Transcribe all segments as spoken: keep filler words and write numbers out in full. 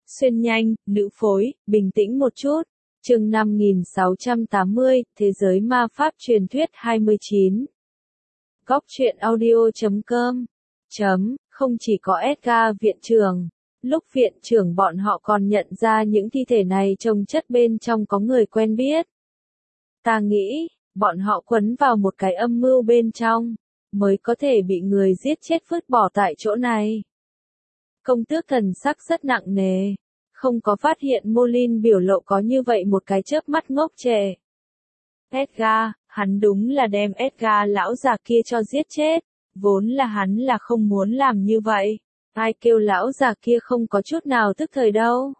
Xuyên nhanh, nữ phối, bình tĩnh một chút. Chương năm nghìn sáu trăm tám mươi, Thế giới ma pháp truyền thuyết hai mươi chín. Góc truyện audio chấm com. Chấm, không chỉ có Edgar viện trưởng. Lúc viện trưởng bọn họ còn nhận ra những thi thể này trông chất bên trong có người quen biết. Ta nghĩ, bọn họ quấn vào một cái âm mưu bên trong, mới có thể bị người giết chết vứt bỏ tại chỗ này. Công tước thần sắc rất nặng nề, không có phát hiện Molin biểu lộ có như vậy một cái chớp mắt ngốc trệ. Edgar, hắn đúng là đem Edgar lão già kia cho giết chết, vốn là hắn là không muốn làm như vậy, ai kêu lão già kia không có chút nào tức thời đâu.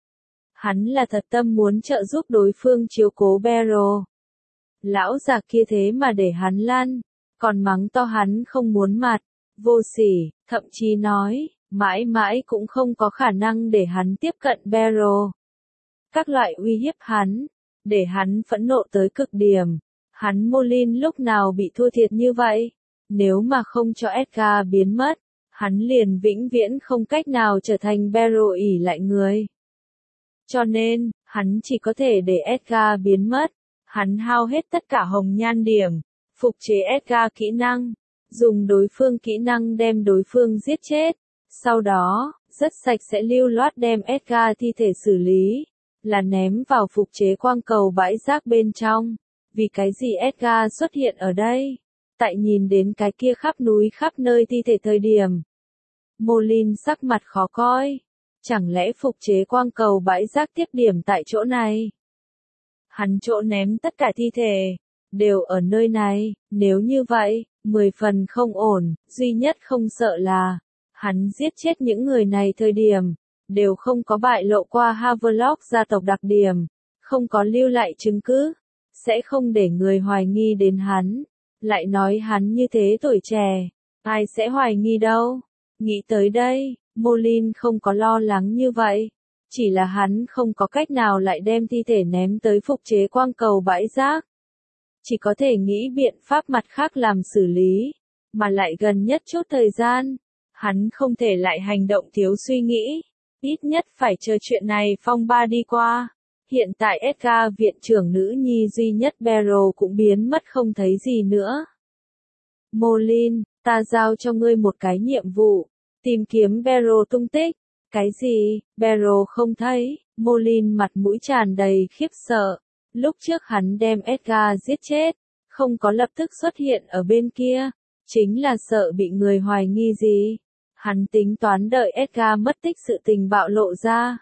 Hắn là thật tâm muốn trợ giúp đối phương chiếu cố Beryl. Lão già kia thế mà để hắn lăn, còn mắng to hắn không muốn mặt, vô sỉ, thậm chí nói, mãi mãi cũng không có khả năng để hắn tiếp cận Beryl. Các loại uy hiếp hắn, để hắn phẫn nộ tới cực điểm. Hắn Molin lúc nào bị thua thiệt như vậy? Nếu mà không cho Edgar biến mất, hắn liền vĩnh viễn không cách nào trở thành Beryl ỷ lại người. Cho nên, hắn chỉ có thể để Edgar biến mất. Hắn hao hết tất cả hồng nhan điểm, phục chế Edgar kỹ năng, dùng đối phương kỹ năng đem đối phương giết chết. Sau đó, rất sạch sẽ lưu loát đem Edgar thi thể xử lý, là ném vào phục chế quang cầu bãi rác bên trong. Vì cái gì Edgar xuất hiện ở đây? Tại nhìn đến cái kia khắp núi khắp nơi thi thể thời điểm. Molin sắc mặt khó coi. Chẳng lẽ phục chế quang cầu bãi rác tiếp điểm tại chỗ này? Hắn chỗ ném tất cả thi thể, đều ở nơi này, nếu như vậy, mười phần không ổn, duy nhất không sợ là, hắn giết chết những người này thời điểm, đều không có bại lộ qua Havelock gia tộc đặc điểm, không có lưu lại chứng cứ, sẽ không để người hoài nghi đến hắn, lại nói hắn như thế tuổi trẻ, ai sẽ hoài nghi đâu. Nghĩ tới đây, Molin không có lo lắng như vậy. Chỉ là hắn không có cách nào lại đem thi thể ném tới phục chế quang cầu bãi rác. Chỉ có thể nghĩ biện pháp mặt khác làm xử lý, mà lại gần nhất chút thời gian, hắn không thể lại hành động thiếu suy nghĩ, ít nhất phải chờ chuyện này phong ba đi qua. Hiện tại Edgar viện trưởng nữ nhi duy nhất Beryl cũng biến mất không thấy gì nữa. Molin, ta giao cho ngươi một cái nhiệm vụ, tìm kiếm Beryl tung tích. Cái gì? Beryl không thấy, Molin mặt mũi tràn đầy khiếp sợ. Lúc trước hắn đem Edgar giết chết, không có lập tức xuất hiện ở bên kia, chính là sợ bị người hoài nghi gì. Hắn tính toán đợi Edgar mất tích sự tình bạo lộ ra.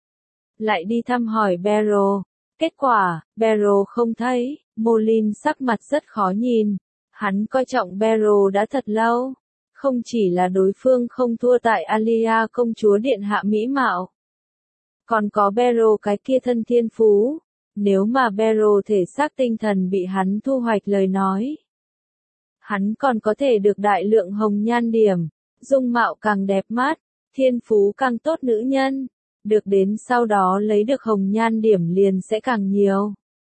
Lại đi thăm hỏi Beryl. Kết quả, Beryl không thấy, Molin sắc mặt rất khó nhìn. Hắn coi trọng Beryl đã thật lâu. Không chỉ là đối phương không thua tại Alia công chúa điện hạ mỹ mạo. Còn có Beryl cái kia thân thiên phú. Nếu mà Beryl thể xác tinh thần bị hắn thu hoạch lời nói. Hắn còn có thể được đại lượng hồng nhan điểm. Dung mạo càng đẹp mắt. Thiên phú càng tốt nữ nhân. Được đến sau đó lấy được hồng nhan điểm liền sẽ càng nhiều.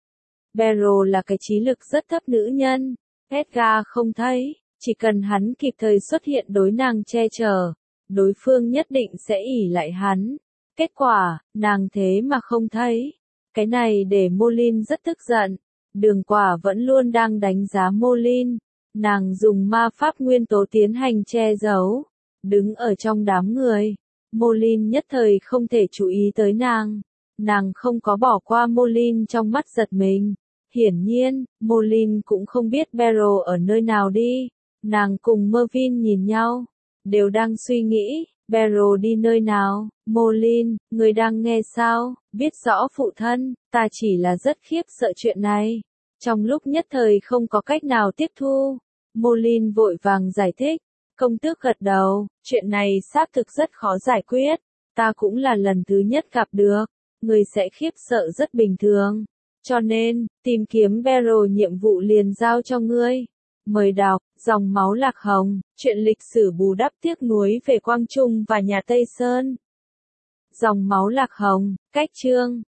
Beryl là cái trí lực rất thấp nữ nhân. Edgar không thấy. Chỉ cần hắn kịp thời xuất hiện đối nàng che chở, đối phương nhất định sẽ ỷ lại hắn. Kết quả, nàng thế mà không thấy. Cái này để Molin rất tức giận. Đường Quả vẫn luôn đang đánh giá Molin. Nàng dùng ma pháp nguyên tố tiến hành che giấu. Đứng ở trong đám người. Molin nhất thời không thể chú ý tới nàng. Nàng không có bỏ qua Molin trong mắt giật mình. Hiển nhiên, Molin cũng không biết Beryl ở nơi nào đi. Nàng cùng Mervyn nhìn nhau, đều đang suy nghĩ, Beryl đi nơi nào. Molin, người đang nghe sao? Biết rõ phụ thân, ta chỉ là rất khiếp sợ chuyện này. Trong lúc nhất thời không có cách nào tiếp thu, Molin vội vàng giải thích. Công tước gật đầu, chuyện này xác thực rất khó giải quyết. Ta cũng là lần thứ nhất gặp được, người sẽ khiếp sợ rất bình thường. Cho nên, tìm kiếm Beryl nhiệm vụ liền giao cho ngươi. Mời đọc, Dòng máu lạc hồng, chuyện lịch sử bù đắp tiếc nuối về Quang Trung và nhà Tây Sơn. Dòng máu lạc hồng, cách chương.